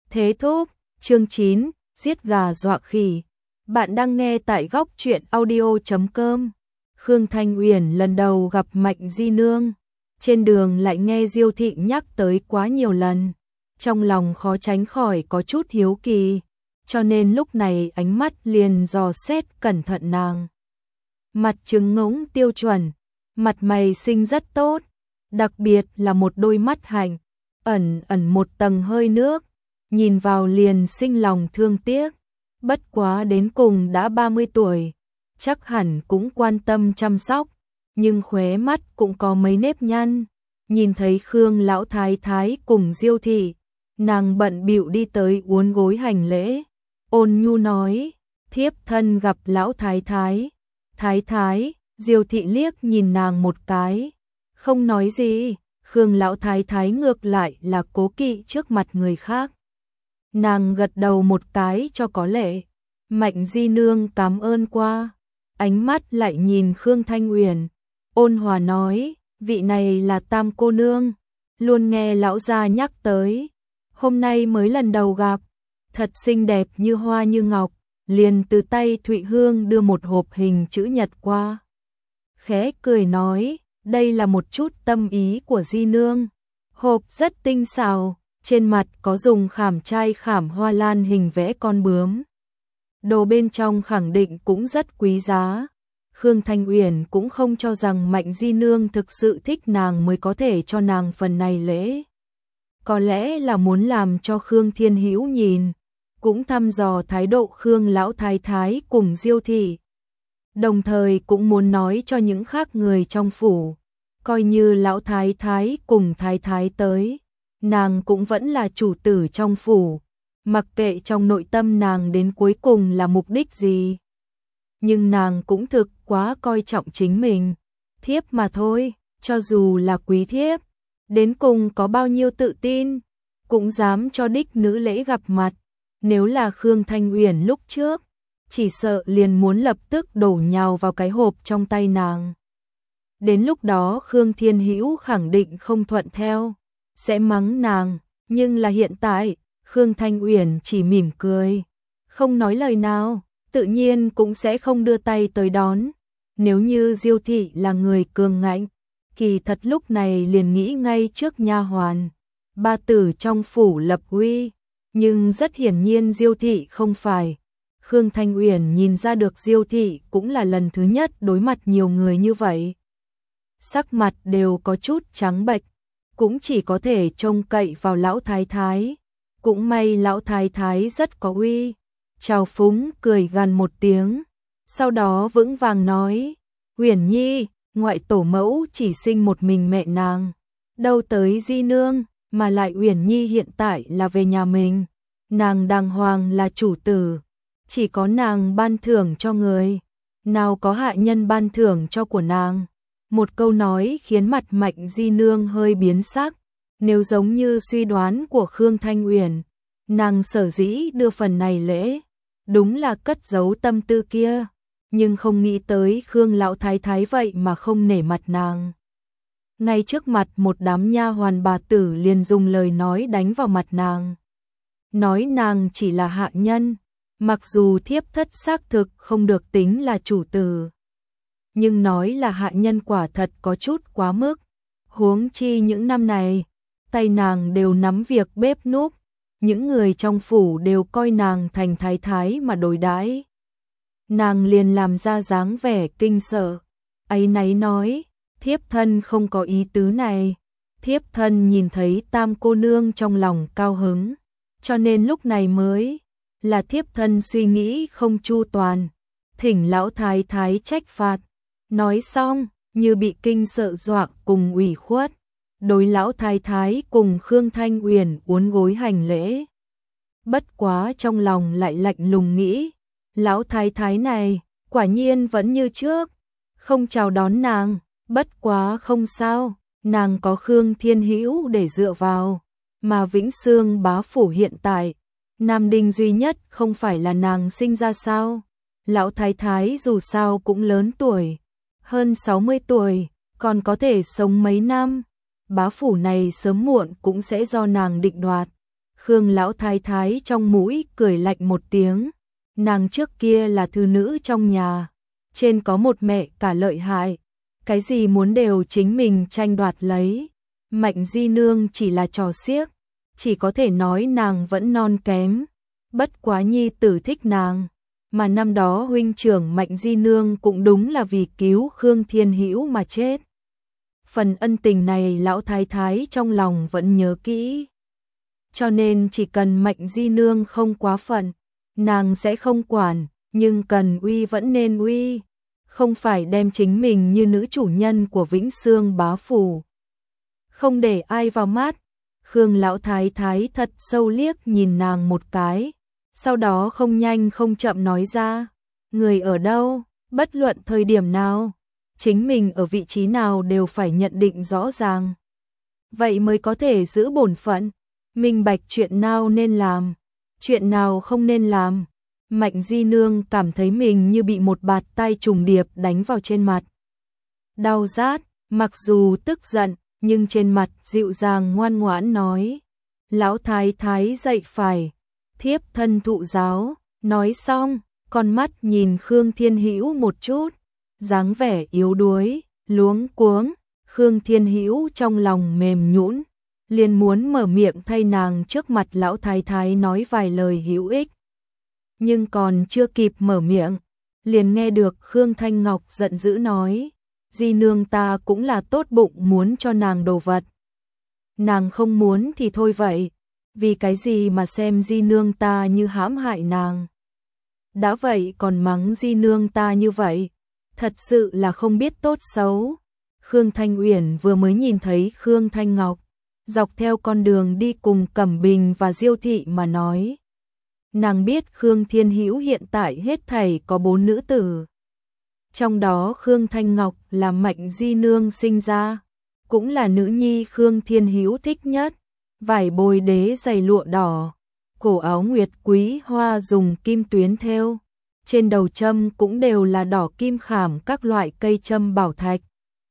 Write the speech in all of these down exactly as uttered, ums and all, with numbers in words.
Thế thúc, chương chín, giết gà dọa khỉ. Bạn đang nghe tại góc truyện audio chấm com. Khương Thanh Uyển lần đầu gặp Mạnh Di Nương, trên đường lại nghe Diêu thị nhắc tới quá nhiều lần, trong lòng khó tránh khỏi có chút hiếu kỳ, cho nên lúc này ánh mắt liền dò xét cẩn thận nàng. Mặt trứng ngỗng tiêu chuẩn, mặt mày xinh rất tốt, đặc biệt là một đôi mắt hạnh, ẩn ẩn một tầng hơi nước, nhìn vào liền sinh lòng thương tiếc. Bất quá đến cùng đã ba mươi tuổi, chắc hẳn cũng quan tâm chăm sóc, nhưng khóe mắt cũng có mấy nếp nhăn. Nhìn thấy Khương lão thái thái cùng Diêu thị, nàng bận bịu đi tới uốn gối hành lễ, ôn nhu nói: "Thiếp thân gặp lão thái thái." "Thái thái?" Diêu thị liếc nhìn nàng một cái, không nói gì. Khương lão thái thái ngược lại là cố kỵ trước mặt người khác. Nàng gật đầu một cái cho có lệ. Mạnh Di Nương cảm ơn qua, ánh mắt lại nhìn Khương Thanh Uyển, ôn hòa nói: "Vị này là Tam cô nương, luôn nghe lão gia nhắc tới, hôm nay mới lần đầu gặp, thật xinh đẹp như hoa như ngọc." Liền từ tay Thụy Hương đưa một hộp hình chữ nhật qua, khẽ cười nói: "Đây là một chút tâm ý của Di Nương." Hộp rất tinh xảo, trên mặt có dùng khảm trai khảm hoa lan hình vẽ con bướm. Đồ bên trong khẳng định cũng rất quý giá. Khương Thanh Uyển cũng không cho rằng Mạnh Di Nương thực sự thích nàng mới có thể cho nàng phần này lễ. Có lẽ là muốn làm cho Khương Thiên Hữu nhìn, cũng thăm dò thái độ Khương lão thái thái cùng Diêu thị. Đồng thời cũng muốn nói cho những khác người trong phủ, coi như lão thái thái cùng thái thái tới, nàng cũng vẫn là chủ tử trong phủ, mặc kệ trong nội tâm nàng đến cuối cùng là mục đích gì. Nhưng nàng cũng thực quá coi trọng chính mình, thiếp mà thôi, cho dù là quý thiếp, đến cùng có bao nhiêu tự tin, cũng dám cho đích nữ lễ gặp mặt. Nếu là Khương Thanh Uyển lúc trước, chỉ sợ liền muốn lập tức đổ nhào vào cái hộp trong tay nàng. Đến lúc đó Khương Thiên Hữu khẳng định không thuận theo, sẽ mắng nàng, nhưng là hiện tại, Khương Thanh Uyển chỉ mỉm cười, không nói lời nào, tự nhiên cũng sẽ không đưa tay tới đón. Nếu như Diêu thị là người cường ngạnh, kỳ thật lúc này liền nghĩ ngay trước nha hoàn, ba tử trong phủ lập uy, nhưng rất hiển nhiên Diêu thị không phải. Khương Thanh Uyển nhìn ra được Diêu thị cũng là lần thứ nhất đối mặt nhiều người như vậy. Sắc mặt đều có chút trắng bệch, cũng chỉ có thể trông cậy vào lão thái thái. Cũng may lão thái thái rất có uy, chào phúng cười gằn một tiếng, sau đó vững vàng nói: "Uyển nhi, ngoại tổ mẫu chỉ sinh một mình mẹ nàng, đâu tới Di Nương, mà lại Uyển nhi hiện tại là về nhà mình, nàng đàng hoàng là chủ tử, chỉ có nàng ban thưởng cho người, nào có hạ nhân ban thưởng cho của nàng." Một câu nói khiến mặt Mạnh Di Nương hơi biến sắc. Nếu giống như suy đoán của Khương Thanh Uyển, nàng sở dĩ đưa phần này lễ, đúng là cất giấu tâm tư kia, nhưng không nghĩ tới Khương lão thái thái vậy mà không nể mặt nàng. Ngay trước mặt một đám nha hoàn bà tử liền dùng lời nói đánh vào mặt nàng, nói nàng chỉ là hạ nhân, mặc dù thiếp thất xác thực không được tính là chủ tử, nhưng nói là hạ nhân quả thật có chút quá mức. Huống chi những năm này, tay nàng đều nắm việc bếp núc, những người trong phủ đều coi nàng thành thái thái mà đối đãi. Nàng liền làm ra dáng vẻ kinh sợ, áy náy nói: "Thiếp thân không có ý tứ này, thiếp thân nhìn thấy Tam cô nương trong lòng cao hứng, cho nên lúc này mới là thiếp thân suy nghĩ không chu toàn, thỉnh lão thái thái trách phạt." Nói xong, như bị kinh sợ dọa cùng ủy khuất, đối lão thái thái cùng Khương Thanh Uyển uốn gối hành lễ. Bất quá trong lòng lại lạnh lùng nghĩ, lão thái thái này quả nhiên vẫn như trước, không chào đón nàng. Bất quá không sao, nàng có Khương Thiên Hữu để dựa vào, mà Vĩnh Xương bá phủ hiện tại, nam đinh duy nhất không phải là nàng sinh ra sao? Lão thái thái dù sao cũng lớn tuổi, hơn sáu mươi tuổi, còn có thể sống mấy năm, bá phủ này sớm muộn cũng sẽ do nàng định đoạt. Khương lão thái thái trong mũi cười lạnh một tiếng, nàng trước kia là thư nữ trong nhà, trên có một mẹ cả lợi hại, cái gì muốn đều chính mình tranh đoạt lấy. Mạnh di nương chỉ là trò xiếc, chỉ có thể nói nàng vẫn non kém, bất quá nhi tử thích nàng, mà năm đó huynh trưởng Mạnh di nương cũng đúng là vì cứu Khương Thiên Hữu mà chết. Phần ân tình này lão thái thái trong lòng vẫn nhớ kỹ. Cho nên chỉ cần Mạnh di nương không quá phận, nàng sẽ không quản, nhưng cần uy vẫn nên uy, không phải đem chính mình như nữ chủ nhân của Vĩnh Xương bá phủ. Không để ai vào mắt, Khương lão thái thái thật sâu liếc nhìn nàng một cái, sau đó không nhanh không chậm nói ra, người ở đâu, bất luận thời điểm nào, chính mình ở vị trí nào đều phải nhận định rõ ràng. Vậy mới có thể giữ bổn phận, minh bạch chuyện nào nên làm, chuyện nào không nên làm. Mạnh di nương cảm thấy mình như bị một bạt tai trùng điệp đánh vào trên mặt. Đau rát, mặc dù tức giận, nhưng trên mặt dịu dàng ngoan ngoãn nói. Lão thái thái dậy phải, thiếp thân thụ giáo, nói xong, con mắt nhìn Khương Thiên Hữu một chút, dáng vẻ yếu đuối, luống cuống, Khương Thiên Hữu trong lòng mềm nhũn, liền muốn mở miệng thay nàng trước mặt lão thái thái nói vài lời hữu ích. Nhưng còn chưa kịp mở miệng, liền nghe được Khương Thanh Ngọc giận dữ nói, di nương ta cũng là tốt bụng muốn cho nàng đồ vật. Nàng không muốn thì thôi vậy, vì cái gì mà xem di nương ta như hãm hại nàng. Đã vậy còn mắng di nương ta như vậy, thật sự là không biết tốt xấu. Khương Thanh Uyển vừa mới nhìn thấy Khương Thanh Ngọc, dọc theo con đường đi cùng Cẩm Bình và Diêu Thị mà nói. Nàng biết Khương Thiên Hữu hiện tại hết thảy có bốn nữ tử. Trong đó Khương Thanh Ngọc là Mạnh di nương sinh ra, cũng là nữ nhi Khương Thiên Hữu thích nhất, vải bồi đế dày lụa đỏ, cổ áo nguyệt quý hoa dùng kim tuyến thêu, trên đầu châm cũng đều là đỏ kim khảm các loại cây châm bảo thạch.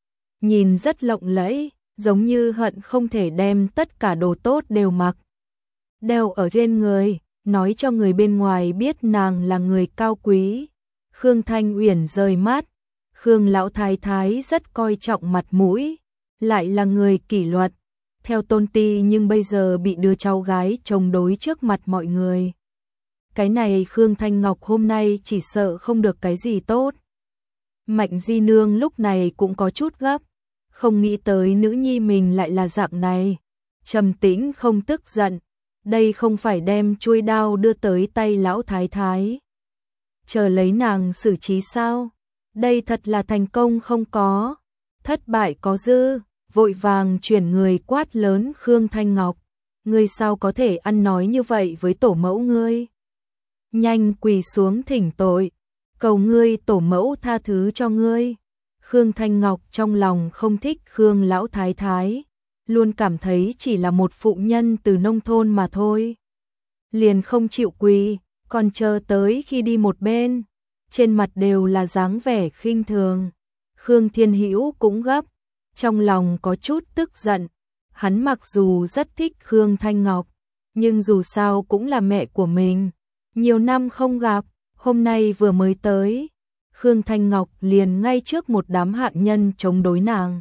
Nhìn rất lộng lẫy, giống như hận không thể đem tất cả đồ tốt đều mặc đeo ở trên người, nói cho người bên ngoài biết nàng là người cao quý. Khương Thanh Uyển rời mắt, Khương lão thái thái rất coi trọng mặt mũi, lại là người kỷ luật, theo tôn ti nhưng bây giờ bị đứa cháu gái chống đối trước mặt mọi người. Cái này Khương Thanh Ngọc hôm nay chỉ sợ không được cái gì tốt. Mạnh di nương lúc này cũng có chút gấp, không nghĩ tới nữ nhi mình lại là dạng này, trầm tĩnh không tức giận, đây không phải đem chuôi đao đưa tới tay lão thái thái, chờ lấy nàng xử trí sao? Đây thật là thành công không có, thất bại có dư. Vội vàng chuyển người quát lớn Khương Thanh Ngọc, ngươi sao có thể ăn nói như vậy với tổ mẫu ngươi? Nhanh quỳ xuống thỉnh tội, cầu ngươi tổ mẫu tha thứ cho ngươi. Khương Thanh Ngọc trong lòng không thích Khương lão thái thái, luôn cảm thấy chỉ là một phụ nhân từ nông thôn mà thôi. Liền không chịu quỳ, còn chờ tới khi đi một bên, trên mặt đều là dáng vẻ khinh thường. Khương Thiên Hữu cũng gấp, trong lòng có chút tức giận, hắn mặc dù rất thích Khương Thanh Ngọc, nhưng dù sao cũng là mẹ của mình, nhiều năm không gặp, hôm nay vừa mới tới, Khương Thanh Ngọc liền ngay trước một đám hạng nhân chống đối nàng.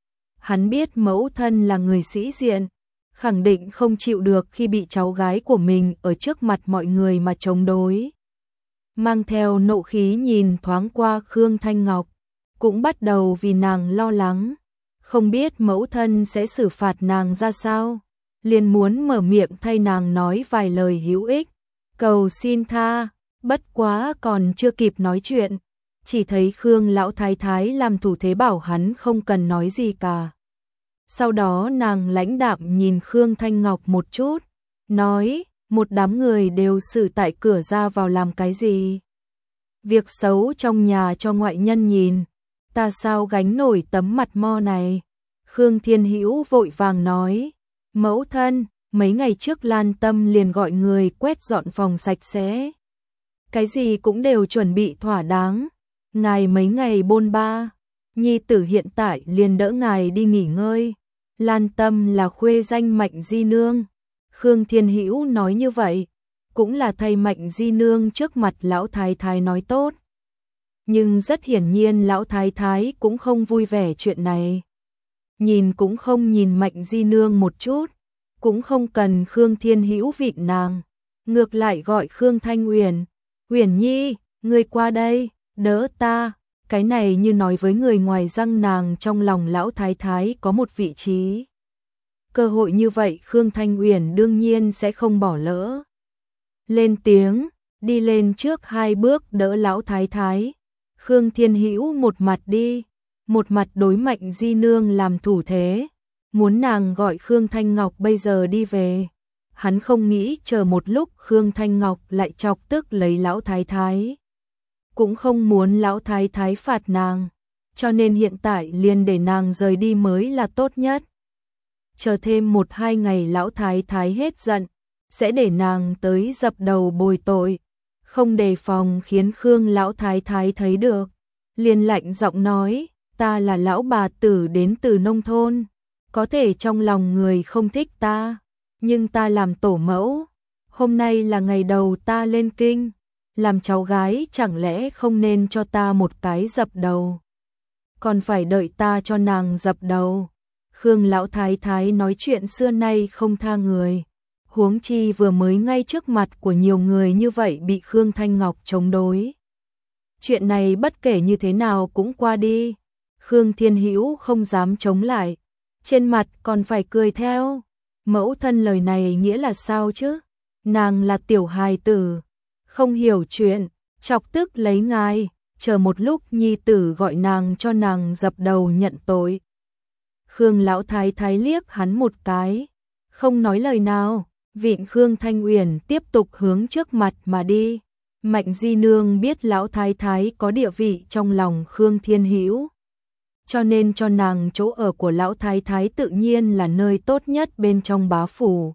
Hắn biết mẫu thân là người sĩ diện, khẳng định không chịu được khi bị cháu gái của mình ở trước mặt mọi người mà chống đối. Mang theo nộ khí nhìn thoáng qua Khương Thanh Ngọc, cũng bắt đầu vì nàng lo lắng. Không biết mẫu thân sẽ xử phạt nàng ra sao, liền muốn mở miệng thay nàng nói vài lời hữu ích, cầu xin tha, bất quá còn chưa kịp nói chuyện, chỉ thấy Khương lão thái thái làm thủ thế bảo hắn không cần nói gì cả. Sau đó nàng lãnh đạm nhìn Khương Thanh Ngọc một chút, nói, một đám người đều xử tại cửa ra vào làm cái gì? Việc xấu trong nhà cho ngoại nhân nhìn, ta sao gánh nổi tấm mặt mo này? Khương Thiên Hữu vội vàng nói, mẫu thân, mấy ngày trước Lan Tâm liền gọi người quét dọn phòng sạch sẽ. Cái gì cũng đều chuẩn bị thỏa đáng, ngài mấy ngày bôn ba, nhi tử hiện tại liền đỡ ngài đi nghỉ ngơi. Lan Tâm là khuê danh Mạnh di nương. Khương Thiên Hữu nói như vậy, cũng là thay Mạnh Di Nương trước mặt lão thái thái nói tốt. Nhưng rất hiển nhiên lão thái thái cũng không vui vẻ chuyện này. Nhìn cũng không nhìn Mạnh Di Nương một chút, cũng không cần Khương Thiên Hữu vịn nàng, ngược lại gọi Khương Thanh Uyển, "Uyển Nhi, ngươi qua đây, đỡ ta." Cái này như nói với người ngoài rằng nàng trong lòng lão thái thái có một vị trí. Cơ hội như vậy Khương Thanh Uyển đương nhiên sẽ không bỏ lỡ. Lên tiếng, đi lên trước hai bước đỡ lão thái thái. Khương Thiên Hữu một mặt đi, một mặt đối Mạnh Di Nương làm thủ thế, muốn nàng gọi Khương Thanh Ngọc bây giờ đi về. Hắn không nghĩ chờ một lúc Khương Thanh Ngọc lại chọc tức lấy lão thái thái. Cũng không muốn lão thái thái phạt nàng, cho nên hiện tại liền để nàng rời đi mới là tốt nhất. Chờ thêm một hai ngày lão thái thái hết giận, sẽ để nàng tới dập đầu bồi tội. Không đề phòng khiến Khương lão thái thái thấy được, liền lạnh giọng nói, ta là lão bà tử đến từ nông thôn, có thể trong lòng người không thích ta, nhưng ta làm tổ mẫu, hôm nay là ngày đầu ta lên kinh, làm cháu gái chẳng lẽ không nên cho ta một cái dập đầu, còn phải đợi ta cho nàng dập đầu. Khương lão thái thái nói chuyện xưa nay không tha người, huống chi vừa mới ngay trước mặt của nhiều người như vậy bị Khương Thanh Ngọc chống đối. Chuyện này bất kể như thế nào cũng qua đi, Khương Thiên Hữu không dám chống lại, trên mặt còn phải cười theo. Mẫu thân lời này nghĩa là sao chứ? Nàng là tiểu hài tử, không hiểu chuyện, chọc tức lấy ngài, chờ một lúc nhi tử gọi nàng cho nàng dập đầu nhận tội. Khương lão thái thái liếc hắn một cái, không nói lời nào, vịn Khương Thanh Uyển tiếp tục hướng trước mặt mà đi. Mạnh Di Nương biết lão thái thái có địa vị trong lòng Khương Thiên Hữu, cho nên cho nàng chỗ ở của lão thái thái tự nhiên là nơi tốt nhất bên trong bá phủ.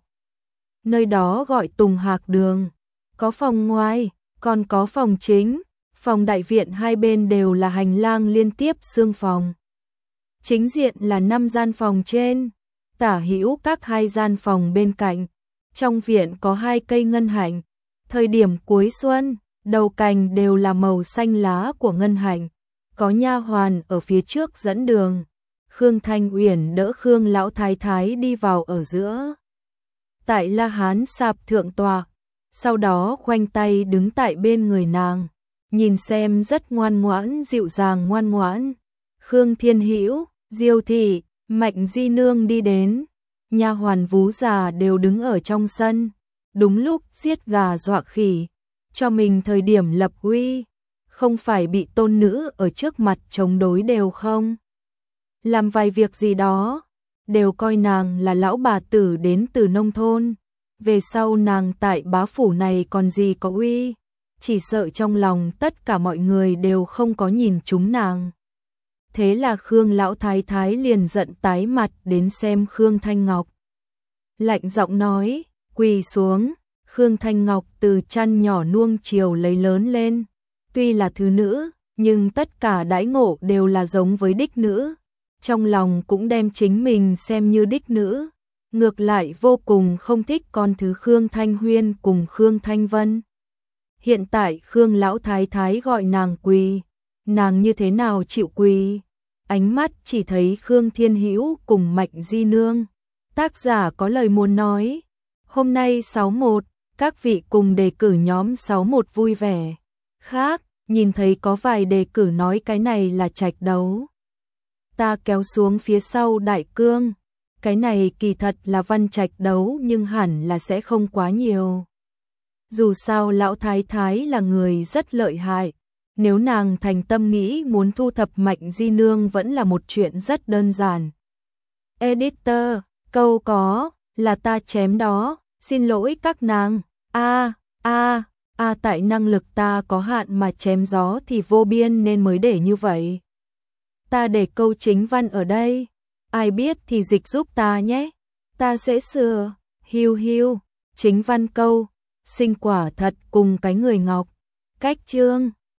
Nơi đó gọi Tùng Hạc Đường, có phòng ngoài, còn có phòng chính, phòng đại viện hai bên đều là hành lang liên tiếp xương phòng. Chính diện là năm gian phòng trên, tả hữu các hai gian phòng bên cạnh. Trong viện có hai cây ngân hạnh, thời điểm cuối xuân, đầu cành đều là màu xanh lá của ngân hạnh, có nha hoàn ở phía trước dẫn đường. Khương Thanh Uyển đỡ Khương lão thái thái đi vào ở giữa. Tại La Hán sạp thượng tọa, sau đó khoanh tay đứng tại bên người nàng, nhìn xem rất ngoan ngoãn, dịu dàng ngoan ngoãn. Khương Thiên Hữu, Diêu thị, Mạnh Di Nương đi đến, nha hoàn vú già đều đứng ở trong sân, đúng lúc giết gà dọa khỉ, cho mình thời điểm lập uy, không phải bị tôn nữ ở trước mặt chống đối đều không. Làm vài việc gì đó, đều coi nàng là lão bà tử đến từ nông thôn, về sau nàng tại bá phủ này còn gì có uy, chỉ sợ trong lòng tất cả mọi người đều không có nhìn chúng nàng. Thế là Khương lão thái thái liền giận tái mặt đến xem Khương Thanh Ngọc. Lạnh giọng nói, quỳ xuống. Khương Thanh Ngọc từ chăn nhỏ nuông chiều lấy lớn lên. Tuy là thứ nữ, nhưng tất cả đãi ngộ đều là giống với đích nữ. Trong lòng cũng đem chính mình xem như đích nữ. Ngược lại vô cùng không thích con thứ Khương Thanh Huyên cùng Khương Thanh Vân. Hiện tại Khương lão thái thái gọi nàng quỳ, nàng như thế nào chịu quỳ? Ánh mắt chỉ thấy Khương Thiên Hữu cùng Mạnh Di Nương. Tác giả có lời muốn nói. Hôm nay sáu một, các vị cùng đề cử nhóm sáu một vui vẻ. Khác, nhìn thấy có vài đề cử nói cái này là trạch đấu. Ta kéo xuống phía sau đại cương. Cái này kỳ thật là văn trạch đấu nhưng hẳn là sẽ không quá nhiều. Dù sao lão thái thái là người rất lợi hại. Nếu nàng thành tâm nghĩ muốn thu thập Mạnh Di Nương vẫn là một chuyện rất đơn giản. Editor, câu có, là ta chém đó, xin lỗi các nàng. A, a, a tại năng lực ta có hạn mà chém gió thì vô biên nên mới để như vậy. Ta để câu chính văn ở đây, ai biết thì dịch giúp ta nhé. Ta sẽ sửa, hiu hiu, chính văn câu, sinh quả thật cùng cái người ngọc. Cách chương